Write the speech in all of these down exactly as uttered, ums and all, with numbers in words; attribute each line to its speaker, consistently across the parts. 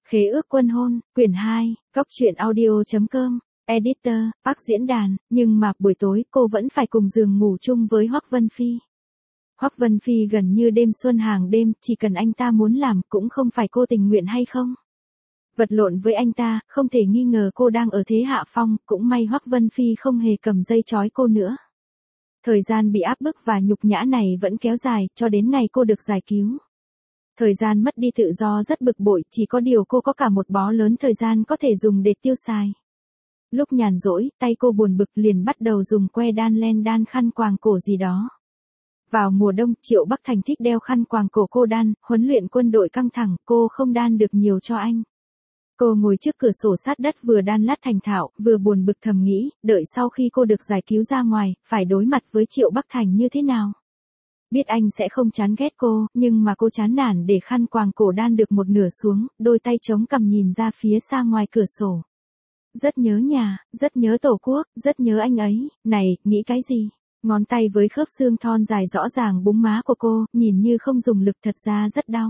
Speaker 1: Khế ước quân hôn, quyển hai, Cóc truyện audio.com, Editor, Park diễn đàn, nhưng mà buổi tối cô vẫn phải cùng giường ngủ chung với Hoắc Vân Phi. Hoắc Vân Phi gần như đêm xuân hàng đêm, chỉ cần anh ta muốn làm cũng không phải cô tình nguyện hay không. Vật lộn với anh ta, không thể nghi ngờ cô đang ở thế hạ phong, cũng may Hoắc Vân Phi không hề cầm dây trói cô nữa. Thời gian bị áp bức và nhục nhã này vẫn kéo dài, cho đến ngày cô được giải cứu. Thời gian mất đi tự do rất bực bội, chỉ có điều cô có cả một bó lớn thời gian có thể dùng để tiêu xài. Lúc nhàn rỗi, tay cô buồn bực liền bắt đầu dùng que đan len đan khăn quàng cổ gì đó. Vào mùa đông, Triệu Bắc Thành thích đeo khăn quàng cổ cô đan, huấn luyện quân đội căng thẳng, cô không đan được nhiều cho anh. Cô ngồi trước cửa sổ sát đất vừa đan lát thành thạo, vừa buồn bực thầm nghĩ, đợi sau khi cô được giải cứu ra ngoài, phải đối mặt với Triệu Bắc Thành như thế nào. Biết anh sẽ không chán ghét cô, nhưng mà cô chán nản để khăn quàng cổ đan được một nửa xuống, đôi tay chống cằm nhìn ra phía xa ngoài cửa sổ. Rất nhớ nhà, rất nhớ tổ quốc, rất nhớ anh ấy, này, nghĩ cái gì? Ngón tay với khớp xương thon dài rõ ràng búng má của cô, nhìn như không dùng lực thật ra rất đau.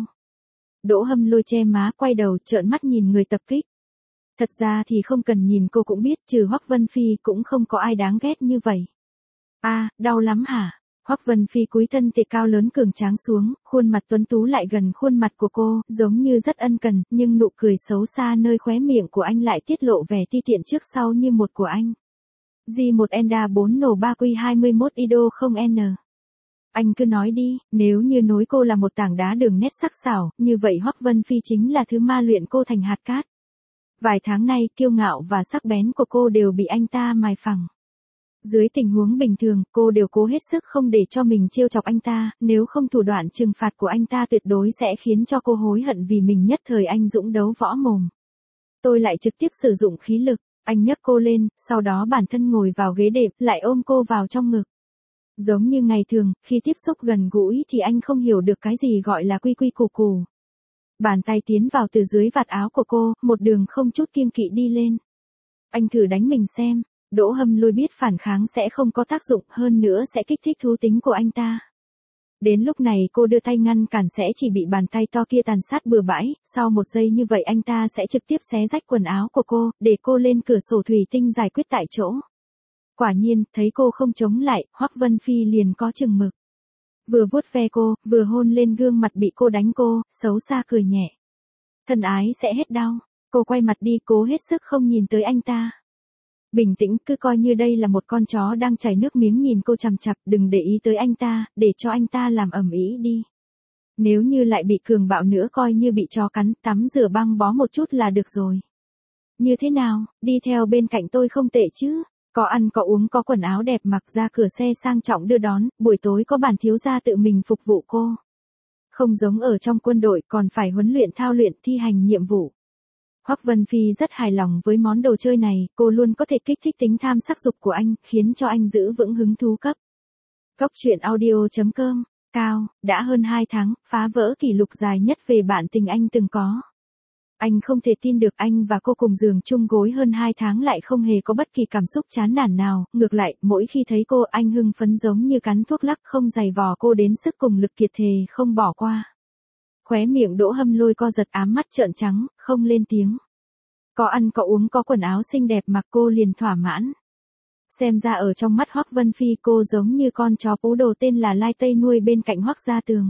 Speaker 1: Đỗ Hâm Lôi che má, quay đầu trợn mắt nhìn người tập kích. Thật ra thì không cần nhìn cô cũng biết, trừ Hoắc Vân Phi cũng không có ai đáng ghét như vậy. A, à, đau lắm hả? Hoắc Vân Phi cúi thân thể cao lớn cường tráng xuống, khuôn mặt tuấn tú lại gần khuôn mặt của cô, giống như rất ân cần, nhưng nụ cười xấu xa nơi khóe miệng của anh lại tiết lộ vẻ ti tiện trước sau như một của anh. G một Enda bốn nổ ba Q hai mươi mốt Ido không N. Anh cứ nói đi, nếu như nối cô là một tảng đá đường nét sắc sảo, như vậy Hoắc Vân Phi chính là thứ ma luyện cô thành hạt cát. Vài tháng nay, kiêu ngạo và sắc bén của cô đều bị anh ta mài phẳng. Dưới tình huống bình thường, cô đều cố hết sức không để cho mình trêu chọc anh ta, nếu không thủ đoạn trừng phạt của anh ta tuyệt đối sẽ khiến cho cô hối hận vì mình nhất thời anh dũng đấu võ mồm. Tôi lại trực tiếp sử dụng khí lực, anh nhấc cô lên, sau đó bản thân ngồi vào ghế đệm, lại ôm cô vào trong ngực. Giống như ngày thường, khi tiếp xúc gần gũi thì anh không hiểu được cái gì gọi là quy quy củ củ. Bàn tay tiến vào từ dưới vạt áo của cô, một đường không chút kiêng kỵ đi lên. Anh thử đánh mình xem. Đỗ Hâm Lôi biết phản kháng sẽ không có tác dụng, hơn nữa sẽ kích thích thú tính của anh ta. Đến lúc này cô đưa tay ngăn cản sẽ chỉ bị bàn tay to kia tàn sát bừa bãi, sau một giây như vậy anh ta sẽ trực tiếp xé rách quần áo của cô, để cô lên cửa sổ thủy tinh giải quyết tại chỗ. Quả nhiên, thấy cô không chống lại, Hoắc Vân Phi liền có chừng mực. Vừa vuốt ve cô, vừa hôn lên gương mặt bị cô đánh cô, xấu xa cười nhẹ. Thân ái sẽ hết đau. Cô quay mặt đi, cố hết sức không nhìn tới anh ta. Bình tĩnh, cứ coi như đây là một con chó đang chảy nước miếng nhìn cô chằm chằm, đừng để ý tới anh ta, để cho anh ta làm ầm ĩ đi. Nếu như lại bị cường bạo nữa coi như bị chó cắn, tắm rửa băng bó một chút là được rồi. Như thế nào, đi theo bên cạnh tôi không tệ chứ, có ăn có uống có quần áo đẹp mặc, ra cửa xe sang trọng đưa đón, buổi tối có bản thiếu gia tự mình phục vụ cô. Không giống ở trong quân đội còn phải huấn luyện thao luyện thi hành nhiệm vụ. Hoắc Vân Phi rất hài lòng với món đồ chơi này, cô luôn có thể kích thích tính tham sắc dục của anh, khiến cho anh giữ vững hứng thú cấp. Cóc truyện audio.com, Cao, đã hơn hai tháng, phá vỡ kỷ lục dài nhất về bạn tình anh từng có. Anh không thể tin được anh và cô cùng giường chung gối hơn hai tháng lại không hề có bất kỳ cảm xúc chán nản nào, ngược lại, mỗi khi thấy cô anh hưng phấn giống như cắn thuốc lắc không giày vò cô đến sức cùng lực kiệt thề không bỏ qua. Khóe miệng Đỗ Hâm Lôi co giật, ám mắt trợn trắng, không lên tiếng. Có ăn có uống có quần áo xinh đẹp mặc cô liền thỏa mãn. Xem ra ở trong mắt Hoắc Vân Phi cô giống như con chó pú đồ tên là Lai Tây nuôi bên cạnh Hoắc Gia Tường.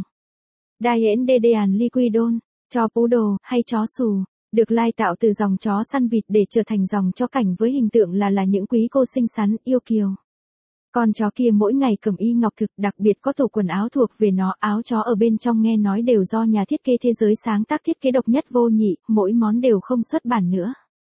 Speaker 1: Diane Dedean Liquidon, chó pú đồ, hay chó xù, được lai tạo từ dòng chó săn vịt để trở thành dòng chó cảnh với hình tượng là là những quý cô xinh xắn, yêu kiều. Con chó kia mỗi ngày cầm y ngọc thực, đặc biệt có tủ quần áo thuộc về nó, áo chó ở bên trong nghe nói đều do nhà thiết kế thế giới sáng tác thiết kế độc nhất vô nhị, mỗi món đều không xuất bản nữa.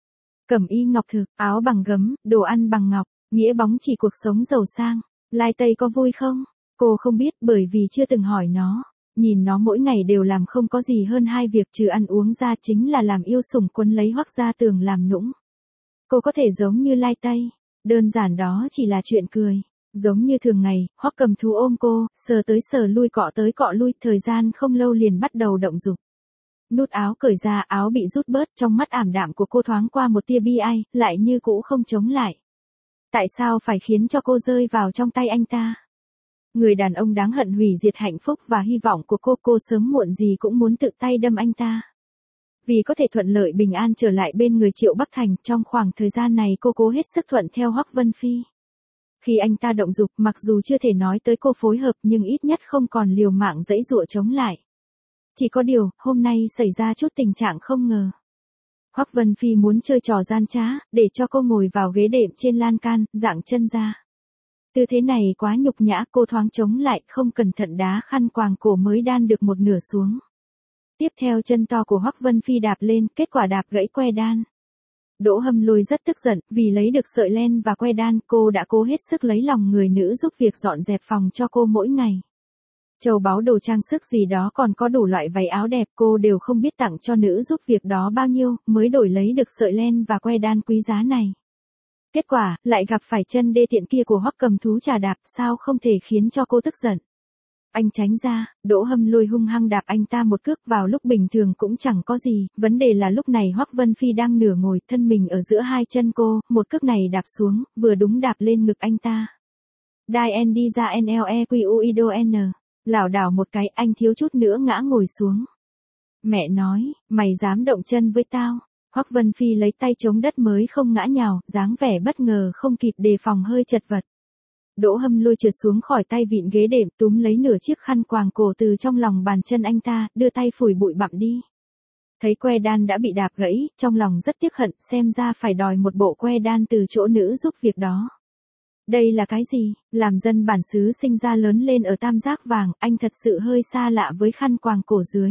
Speaker 1: Cẩm y ngọc thực, áo bằng gấm, đồ ăn bằng ngọc, nghĩa bóng chỉ cuộc sống giàu sang. Lai Tây có vui không? Cô không biết bởi vì chưa từng hỏi nó. Nhìn nó mỗi ngày đều làm không có gì hơn hai việc trừ ăn uống ra chính là làm yêu sủng quấn lấy Hoắc Gia Tường làm nũng. Cô có thể giống như Lai Tây, đơn giản đó chỉ là chuyện cười. Giống như thường ngày, Hoắc Cầm Thú ôm cô, sờ tới sờ lui cọ tới cọ lui, thời gian không lâu liền bắt đầu động dục. Nút áo cởi ra, áo bị rút bớt, trong mắt ảm đạm của cô thoáng qua một tia bi ai, lại như cũ không chống lại. Tại sao phải khiến cho cô rơi vào trong tay anh ta? Người đàn ông đáng hận hủy diệt hạnh phúc và hy vọng của cô, cô sớm muộn gì cũng muốn tự tay đâm anh ta. Vì có thể thuận lợi bình an trở lại bên người Triệu Bắc Thành, trong khoảng thời gian này cô cố hết sức thuận theo Hoắc Vân Phi. Khi anh ta động dục, mặc dù chưa thể nói tới cô phối hợp nhưng ít nhất không còn liều mạng giãy giụa chống lại. Chỉ có điều, hôm nay xảy ra chút tình trạng không ngờ. Hoắc Vân Phi muốn chơi trò gian trá, để cho cô ngồi vào ghế đệm trên lan can, dạng chân ra. Tư thế này quá nhục nhã, cô thoáng chống lại, không cẩn thận đá khăn quàng cổ mới đan được một nửa xuống. Tiếp theo chân to của Hoắc Vân Phi đạp lên, kết quả đạp gãy que đan. Đỗ Hâm Lôi rất tức giận, vì lấy được sợi len và que đan, cô đã cố hết sức lấy lòng người nữ giúp việc dọn dẹp phòng cho cô mỗi ngày. Châu báu đồ trang sức gì đó còn có đủ loại váy áo đẹp, cô đều không biết tặng cho nữ giúp việc đó bao nhiêu, mới đổi lấy được sợi len và que đan quý giá này. Kết quả, lại gặp phải chân đê tiện kia của Hoắc Cầm Thú trà đạp, sao không thể khiến cho cô tức giận. Anh tránh ra, Đỗ Hâm Lôi hung hăng đạp anh ta một cước, vào lúc bình thường cũng chẳng có gì, vấn đề là lúc này Hoắc Vân Phi đang nửa ngồi, thân mình ở giữa hai chân cô, một cước này đạp xuống, vừa đúng đạp lên ngực anh ta. Đai N đi ra N L E Q U I D O N, lảo đảo một cái, anh thiếu chút nữa ngã ngồi xuống. Mẹ nói, mày dám động chân với tao. Hoắc Vân Phi lấy tay chống đất mới không ngã nhào, dáng vẻ bất ngờ không kịp đề phòng hơi chật vật. Đỗ Hâm Lôi trượt xuống khỏi tay vịn ghế đệm, túm lấy nửa chiếc khăn quàng cổ từ trong lòng bàn chân anh ta, đưa tay phủi bụi bặm đi. Thấy que đan đã bị đạp gãy, trong lòng rất tiếc hận, xem ra phải đòi một bộ que đan từ chỗ nữ giúp việc đó. Đây là cái gì? Làm dân bản xứ sinh ra lớn lên ở Tam Giác Vàng, anh thật sự hơi xa lạ với khăn quàng cổ dưới.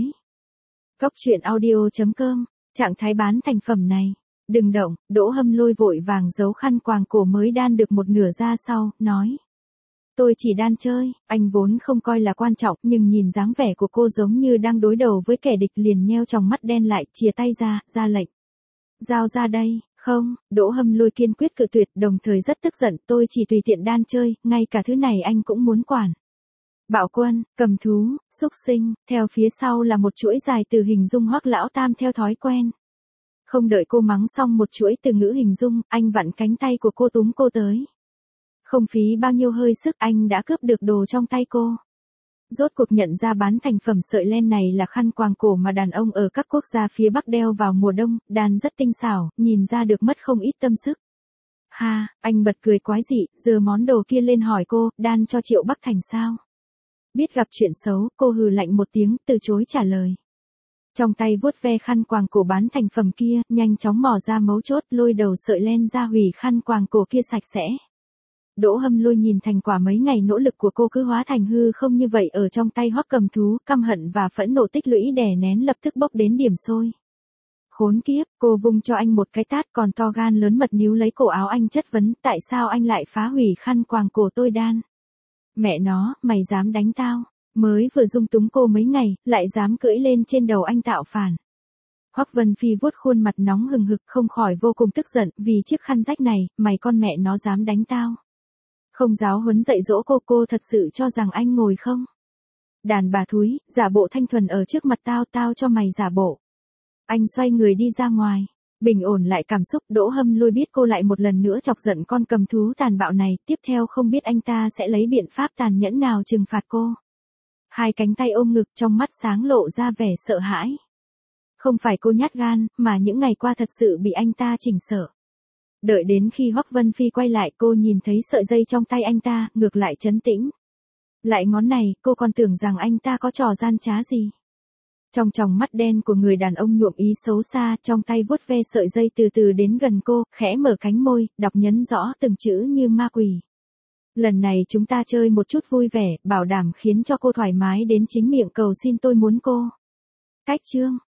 Speaker 1: Cốc truyện audio chấm com, trạng thái bán thành phẩm này. Đừng động, Đỗ Hâm Lôi vội vàng giấu khăn quàng cổ mới đan được một nửa ra sau, nói. Tôi chỉ đan chơi, anh vốn không coi là quan trọng, nhưng nhìn dáng vẻ của cô giống như đang đối đầu với kẻ địch, liền nheo tròng mắt đen lại, chìa tay ra, ra lệnh. Giao ra đây. Không, Đỗ Hâm Lôi kiên quyết cự tuyệt, đồng thời rất tức giận, tôi chỉ tùy tiện đan chơi, ngay cả thứ này anh cũng muốn quản. Bạo Quân, Cầm Thú, xúc sinh, theo phía sau là một chuỗi dài từ hình dung Hoắc lão tam theo thói quen. Không đợi cô mắng xong một chuỗi từ ngữ hình dung, anh vặn cánh tay của cô túm cô tới. Không phí bao nhiêu hơi sức, anh đã cướp được đồ trong tay cô. Rốt cuộc nhận ra bán thành phẩm sợi len này là khăn quàng cổ mà đàn ông ở các quốc gia phía Bắc đeo vào mùa đông, đan rất tinh xảo, nhìn ra được mất không ít tâm sức. Ha, anh bật cười quái dị, giơ món đồ kia lên hỏi cô, đan cho Triệu Bắc Thành sao? Biết gặp chuyện xấu, cô hừ lạnh một tiếng, từ chối trả lời. Trong tay vuốt ve khăn quàng cổ bán thành phẩm kia, nhanh chóng mò ra mấu chốt, lôi đầu sợi len ra hủy khăn quàng cổ kia sạch sẽ. Đỗ Hâm Lôi nhìn thành quả mấy ngày nỗ lực của cô cứ hóa thành hư không như vậy ở trong tay Hoắc Cầm Thú, căm hận và phẫn nộ tích lũy đè nén lập tức bốc đến điểm sôi. Khốn kiếp, cô vung cho anh một cái tát, còn to gan lớn mật níu lấy cổ áo anh chất vấn, tại sao anh lại phá hủy khăn quàng cổ tôi đan? Mẹ nó, mày dám đánh tao? Mới vừa dung túng cô mấy ngày, lại dám cưỡi lên trên đầu anh tạo phản. Hoắc Vân Phi vuốt khuôn mặt nóng hừng hực, không khỏi vô cùng tức giận, vì chiếc khăn rách này, mày con mẹ nó dám đánh tao. Không giáo huấn dạy dỗ cô, cô thật sự cho rằng anh ngồi không? Đàn bà thúi, giả bộ thanh thuần ở trước mặt tao, tao cho mày giả bộ. Anh xoay người đi ra ngoài, bình ổn lại cảm xúc. Đỗ Hâm Lôi biết cô lại một lần nữa chọc giận con cầm thú tàn bạo này, tiếp theo không biết anh ta sẽ lấy biện pháp tàn nhẫn nào trừng phạt cô. Hai cánh tay ôm ngực, trong mắt sáng lộ ra vẻ sợ hãi. Không phải cô nhát gan, mà những ngày qua thật sự bị anh ta chỉnh sợ. Đợi đến khi Hoắc Vân Phi quay lại, cô nhìn thấy sợi dây trong tay anh ta, ngược lại trấn tĩnh. Lại ngón này, cô còn tưởng rằng anh ta có trò gian trá gì. Trong tròng mắt đen của người đàn ông nhuộm ý xấu xa, trong tay vuốt ve sợi dây từ từ đến gần cô, khẽ mở cánh môi, đọc nhấn rõ từng chữ như ma quỷ. Lần này chúng ta chơi một chút vui vẻ, bảo đảm khiến cho cô thoải mái đến chính miệng cầu xin tôi muốn cô. Cách chương